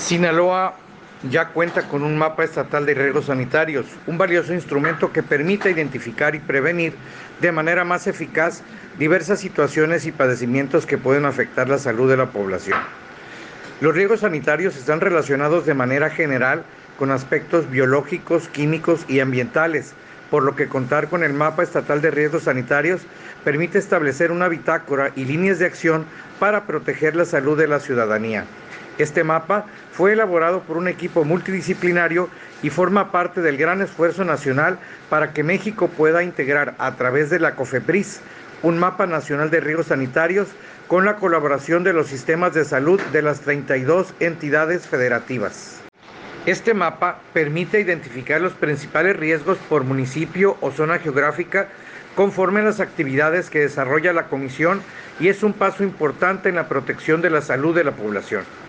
Sinaloa ya cuenta con un mapa estatal de riesgos sanitarios, un valioso instrumento que permite identificar y prevenir de manera más eficaz diversas situaciones y padecimientos que pueden afectar la salud de la población. Los riesgos sanitarios están relacionados de manera general con aspectos biológicos, químicos y ambientales, por lo que contar con el mapa estatal de riesgos sanitarios permite establecer una bitácora y líneas de acción para proteger la salud de la ciudadanía. Este mapa fue elaborado por un equipo multidisciplinario y forma parte del gran esfuerzo nacional para que México pueda integrar a través de la COFEPRIS un mapa nacional de riesgos sanitarios con la colaboración de los sistemas de salud de las 32 entidades federativas. Este mapa permite identificar los principales riesgos por municipio o zona geográfica conforme a las actividades que desarrolla la Comisión y es un paso importante en la protección de la salud de la población.